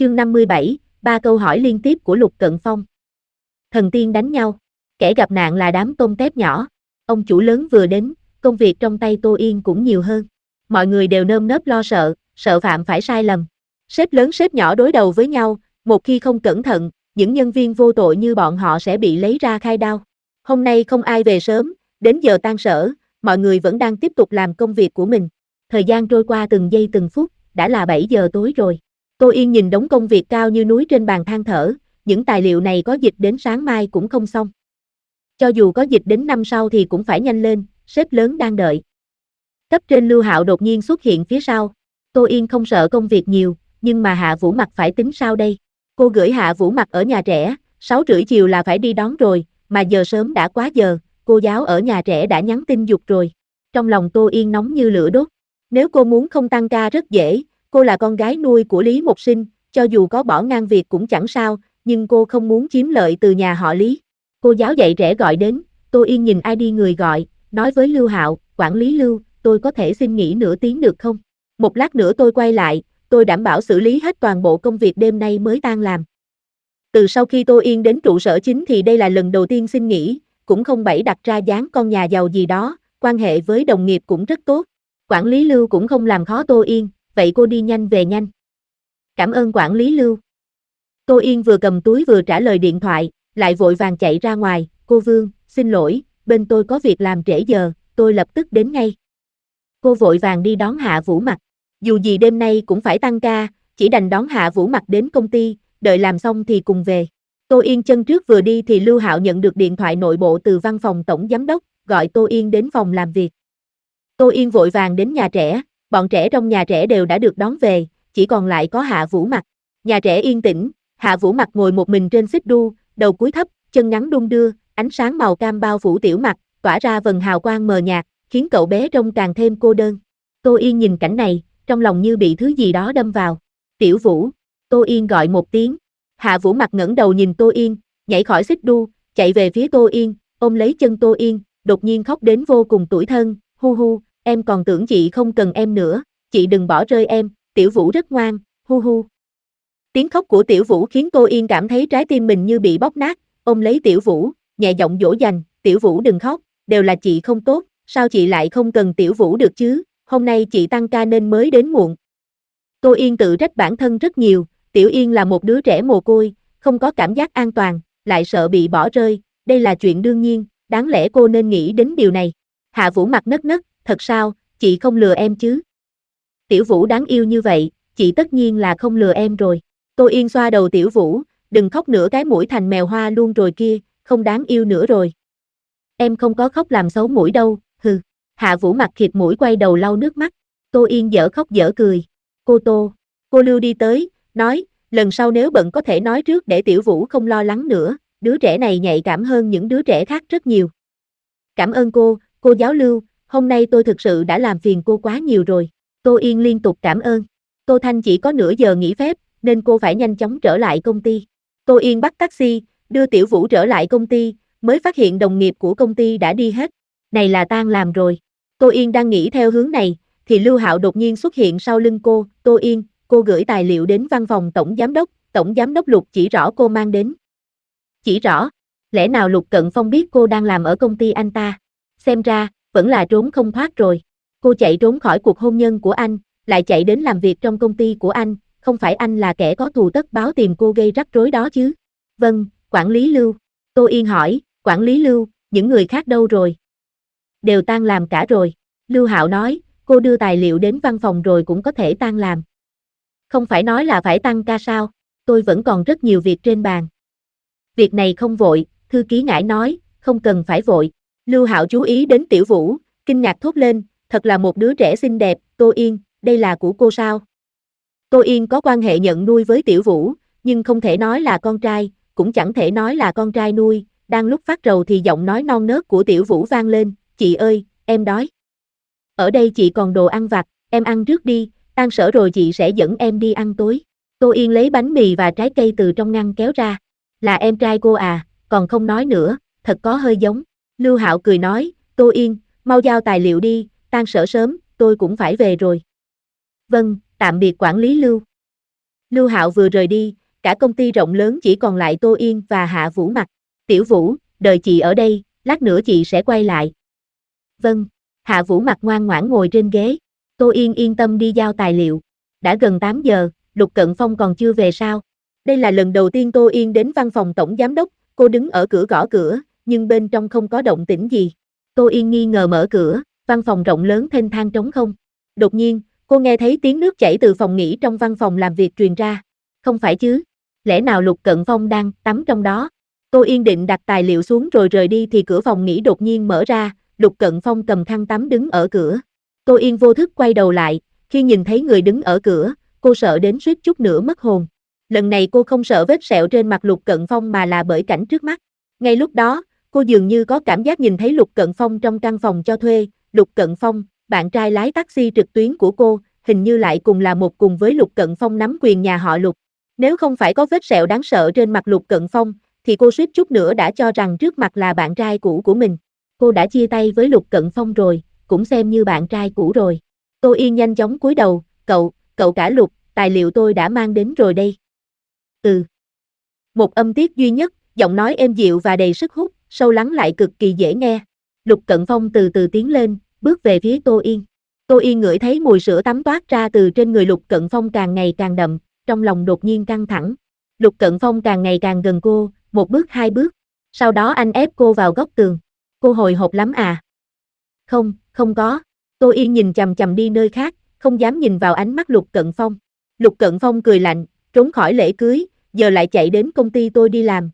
Chương 57, 3 câu hỏi liên tiếp của Lục Cận Phong. Thần tiên đánh nhau, kẻ gặp nạn là đám tôm tép nhỏ. Ông chủ lớn vừa đến, công việc trong tay Tô Yên cũng nhiều hơn. Mọi người đều nơm nớp lo sợ, sợ phạm phải sai lầm. Sếp lớn sếp nhỏ đối đầu với nhau, một khi không cẩn thận, những nhân viên vô tội như bọn họ sẽ bị lấy ra khai đao. Hôm nay không ai về sớm, đến giờ tan sở, mọi người vẫn đang tiếp tục làm công việc của mình. Thời gian trôi qua từng giây từng phút, đã là 7 giờ tối rồi. Tô Yên nhìn đống công việc cao như núi trên bàn than thở, những tài liệu này có dịch đến sáng mai cũng không xong. Cho dù có dịch đến năm sau thì cũng phải nhanh lên, sếp lớn đang đợi. Cấp trên Lưu Hạo đột nhiên xuất hiện phía sau. Tô Yên không sợ công việc nhiều, nhưng mà Hạ Vũ Mặc phải tính sao đây? Cô gửi Hạ Vũ Mặc ở nhà trẻ, 6 rưỡi chiều là phải đi đón rồi, mà giờ sớm đã quá giờ, cô giáo ở nhà trẻ đã nhắn tin giục rồi. Trong lòng Tô Yên nóng như lửa đốt. Nếu cô muốn không tăng ca rất dễ, cô là con gái nuôi của Lý Mộc Sinh, cho dù có bỏ ngang việc cũng chẳng sao, nhưng cô không muốn chiếm lợi từ nhà họ Lý. Cô giáo dạy trẻ gọi đến, Tô Yên nhìn ID người gọi, nói với Lưu Hạo, quản lý Lưu, tôi có thể xin nghỉ nửa tiếng được không? Một lát nữa tôi quay lại, tôi đảm bảo xử lý hết toàn bộ công việc đêm nay mới tan làm. Từ sau khi Tô Yên đến trụ sở chính thì đây là lần đầu tiên xin nghỉ, cũng không bẫy đặt ra dáng con nhà giàu gì đó, quan hệ với đồng nghiệp cũng rất tốt. Quản lý Lưu cũng không làm khó Tô Yên, vậy cô đi nhanh về nhanh. Cảm ơn quản lý Lưu. Tô Yên vừa cầm túi vừa trả lời điện thoại, lại vội vàng chạy ra ngoài, cô Vương, xin lỗi, bên tôi có việc làm trễ giờ, tôi lập tức đến ngay. Cô vội vàng đi đón Hạ Vũ Mặc, dù gì đêm nay cũng phải tăng ca, chỉ đành đón Hạ Vũ Mặc đến công ty, đợi làm xong thì cùng về. Tô Yên chân trước vừa đi thì Lưu Hạo nhận được điện thoại nội bộ từ văn phòng tổng giám đốc, gọi Tô Yên đến phòng làm việc. Tô Yên vội vàng đến nhà trẻ, bọn trẻ trong nhà trẻ đều đã được đón về, chỉ còn lại có Hạ Vũ Mặc. Nhà trẻ yên tĩnh, Hạ Vũ Mặc ngồi một mình trên xích đu, đầu cúi thấp, chân ngắn đung đưa, ánh sáng màu cam bao phủ tiểu mặt, tỏa ra vầng hào quang mờ nhạt, khiến cậu bé trông càng thêm cô đơn. Tô Yên nhìn cảnh này, trong lòng như bị thứ gì đó đâm vào. Tiểu Vũ, Tô Yên gọi một tiếng. Hạ Vũ Mặc ngẩng đầu nhìn Tô Yên, nhảy khỏi xích đu, chạy về phía Tô Yên, ôm lấy chân Tô Yên, đột nhiên khóc đến vô cùng tủi thân, hu hu, em còn tưởng chị không cần em nữa, chị đừng bỏ rơi em, Tiểu Vũ rất ngoan, hu hu. Tiếng khóc của Tiểu Vũ khiến Tô Yên cảm thấy trái tim mình như bị bóp nát, ôm lấy Tiểu Vũ, nhẹ giọng dỗ dành, Tiểu Vũ đừng khóc, đều là chị không tốt, sao chị lại không cần Tiểu Vũ được chứ, hôm nay chị tăng ca nên mới đến muộn. Tô Yên tự trách bản thân rất nhiều, Tiểu Yên là một đứa trẻ mồ côi, không có cảm giác an toàn, lại sợ bị bỏ rơi, đây là chuyện đương nhiên, đáng lẽ cô nên nghĩ đến điều này. Hạ Vũ mặt nấc nấc, thật sao, chị không lừa em chứ? Tiểu Vũ đáng yêu như vậy, chị tất nhiên là không lừa em rồi. Tô Yên xoa đầu Tiểu Vũ, đừng khóc nữa, cái mũi thành mèo hoa luôn rồi kia, không đáng yêu nữa rồi. Em không có khóc làm xấu mũi đâu, hừ. Hạ Vũ mặt khịt mũi quay đầu lau nước mắt. Tô Yên dở khóc dở cười. Cô Tô, cô Lưu đi tới, nói, lần sau nếu bận có thể nói trước để Tiểu Vũ không lo lắng nữa, đứa trẻ này nhạy cảm hơn những đứa trẻ khác rất nhiều. Cảm ơn cô giáo Lưu, hôm nay tôi thực sự đã làm phiền cô quá nhiều rồi. Tô Yên liên tục cảm ơn. Tô Thanh chỉ có nửa giờ nghỉ phép, nên cô phải nhanh chóng trở lại công ty. Tô Yên bắt taxi, đưa Tiểu Vũ trở lại công ty, mới phát hiện đồng nghiệp của công ty đã đi hết. Này là tan làm rồi. Tô Yên đang nghĩ theo hướng này, thì Lưu Hạo đột nhiên xuất hiện sau lưng cô. Tô Yên, cô gửi tài liệu đến văn phòng tổng giám đốc Lục chỉ rõ cô mang đến. Chỉ rõ, lẽ nào Lục Cận Phong biết cô đang làm ở công ty anh ta? Xem ra, vẫn là trốn không thoát rồi. Cô chạy trốn khỏi cuộc hôn nhân của anh, lại chạy đến làm việc trong công ty của anh, không phải anh là kẻ có thù tất báo tìm cô gây rắc rối đó chứ? Vâng, quản lý Lưu. Tô Yên hỏi, quản lý Lưu, những người khác đâu rồi? Đều tan làm cả rồi. Lưu Hạo nói, cô đưa tài liệu đến văn phòng rồi cũng có thể tan làm. Không phải nói là phải tăng ca sao? Tôi vẫn còn rất nhiều việc trên bàn. Việc này không vội, thư ký Ngải nói, không cần phải vội. Lưu Hạo chú ý đến Tiểu Vũ, kinh ngạc thốt lên, thật là một đứa trẻ xinh đẹp. Tô Yên, đây là của cô sao? Tô Yên có quan hệ nhận nuôi với Tiểu Vũ, nhưng không thể nói là con trai, cũng chẳng thể nói là con trai nuôi. Đang lúc phát rầu thì giọng nói non nớt của Tiểu Vũ vang lên, chị ơi, em đói. Ở đây chị còn đồ ăn vặt, em ăn trước đi, tan sở rồi chị sẽ dẫn em đi ăn tối. Tô Yên lấy bánh mì và trái cây từ trong ngăn kéo ra. Là em trai cô à, còn không nói nữa, thật có hơi giống. Lưu Hạo cười nói, Tô Yên, mau giao tài liệu đi, tan sở sớm, tôi cũng phải về rồi. Vâng, tạm biệt quản lý Lưu. Lưu Hạo vừa rời đi, cả công ty rộng lớn chỉ còn lại Tô Yên và Hạ Vũ Mặc. Tiểu Vũ, đợi chị ở đây, lát nữa chị sẽ quay lại. Vâng, Hạ Vũ Mặc ngoan ngoãn ngồi trên ghế. Tô Yên yên tâm đi giao tài liệu. Đã gần 8 giờ, Lục Cận Phong còn chưa về sao? Đây là lần đầu tiên Tô Yên đến văn phòng tổng giám đốc, cô đứng ở cửa gõ cửa, nhưng bên trong không có động tĩnh gì. Tô Yên nghi ngờ mở cửa, văn phòng rộng lớn thênh thang trống không. Đột nhiên, cô nghe thấy tiếng nước chảy từ phòng nghỉ trong văn phòng làm việc truyền ra. Không phải chứ? Lẽ nào Lục Cận Phong đang tắm trong đó? Tô Yên định đặt tài liệu xuống rồi rời đi thì cửa phòng nghỉ đột nhiên mở ra, Lục Cận Phong cầm khăn tắm đứng ở cửa. Tô Yên vô thức quay đầu lại, khi nhìn thấy người đứng ở cửa, cô sợ đến suýt chút nữa mất hồn. Lần này cô không sợ vết sẹo trên mặt Lục Cận Phong mà là bởi cảnh trước mắt. Ngay lúc đó, cô dường như có cảm giác nhìn thấy Lục Cận Phong trong căn phòng cho thuê. Lục Cận Phong, bạn trai lái taxi trực tuyến của cô, hình như lại là một cùng với Lục Cận Phong nắm quyền nhà họ Lục. Nếu không phải có vết sẹo đáng sợ trên mặt Lục Cận Phong, thì cô suýt chút nữa đã cho rằng trước mặt là bạn trai cũ của mình. Cô đã chia tay với Lục Cận Phong rồi, cũng xem như bạn trai cũ rồi. Tô Yên nhanh chóng cúi đầu, cậu cả Lục, tài liệu tôi đã mang đến rồi đây. Ừ. Một âm tiết duy nhất, giọng nói êm dịu và đầy sức hút, sâu lắng lại cực kỳ dễ nghe. Lục Cận Phong từ từ tiến lên, bước về phía Tô Yên. Tô Yên ngửi thấy mùi sữa tắm toát ra từ trên người Lục Cận Phong càng ngày càng đậm, trong lòng đột nhiên căng thẳng. Lục Cận Phong càng ngày càng gần cô, một bước hai bước. Sau đó anh ép cô vào góc tường. Cô hồi hộp lắm à? Không, không có. Tô Yên nhìn chằm chằm đi nơi khác, không dám nhìn vào ánh mắt Lục Cận Phong. Lục Cận Phong cười lạnh, trốn khỏi lễ cưới, giờ lại chạy đến công ty tôi đi làm.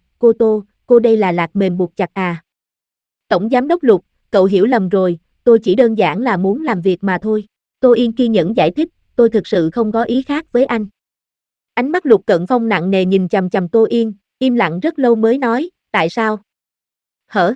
Cô đây là lạc mềm buộc chặt à? Tổng giám đốc Lục, cậu hiểu lầm rồi, tôi chỉ đơn giản là muốn làm việc mà thôi. Tô Yên kiên nhẫn giải thích, tôi thực sự không có ý khác với anh. Ánh mắt Lục Cận Phong nặng nề nhìn chằm chằm Tô Yên, im lặng rất lâu mới nói, tại sao? Hở?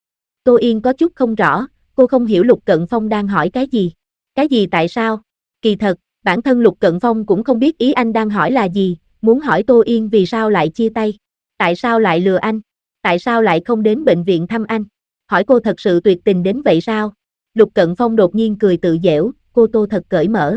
Tô Yên có chút không rõ, cô không hiểu Lục Cận Phong đang hỏi cái gì. Cái gì tại sao? Kỳ thật, bản thân Lục Cận Phong cũng không biết ý anh đang hỏi là gì, muốn hỏi Tô Yên vì sao lại chia tay. Tại sao lại lừa anh? Tại sao lại không đến bệnh viện thăm anh? Hỏi cô thật sự tuyệt tình đến vậy sao? Lục Cận Phong đột nhiên cười tự giễu, cô Tô thật cởi mở.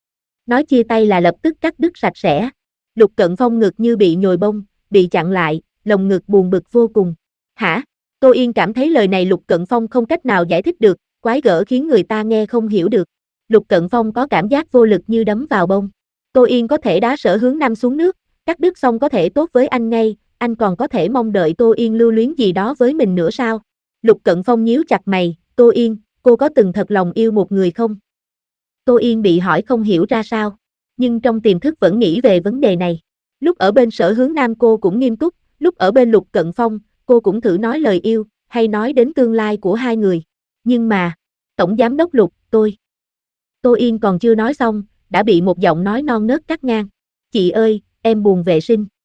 Nói chia tay là lập tức cắt đứt sạch sẽ. Lục Cận Phong ngực như bị nhồi bông, bị chặn lại, lồng ngực buồn bực vô cùng. Hả? Tô Yên cảm thấy lời này Lục Cận Phong không cách nào giải thích được, quái gở khiến người ta nghe không hiểu được. Lục Cận Phong có cảm giác vô lực như đấm vào bông. Tô Yên có thể đá Sở Hướng Nam xuống nước, cắt đứt xong có thể tốt với anh ngay, anh còn có thể mong đợi Tô Yên lưu luyến gì đó với mình nữa sao? Lục Cận Phong nhíu chặt mày, Tô Yên, cô có từng thật lòng yêu một người không? Tô Yên bị hỏi không hiểu ra sao, nhưng trong tiềm thức vẫn nghĩ về vấn đề này. Lúc ở bên Sở Hướng Nam cô cũng nghiêm túc, lúc ở bên Lục Cận Phong, cô cũng thử nói lời yêu, hay nói đến tương lai của hai người. Nhưng mà, Tổng Giám đốc Lục, Tô Yên còn chưa nói xong, đã bị một giọng nói non nớt cắt ngang. Chị ơi, em buồn vệ sinh.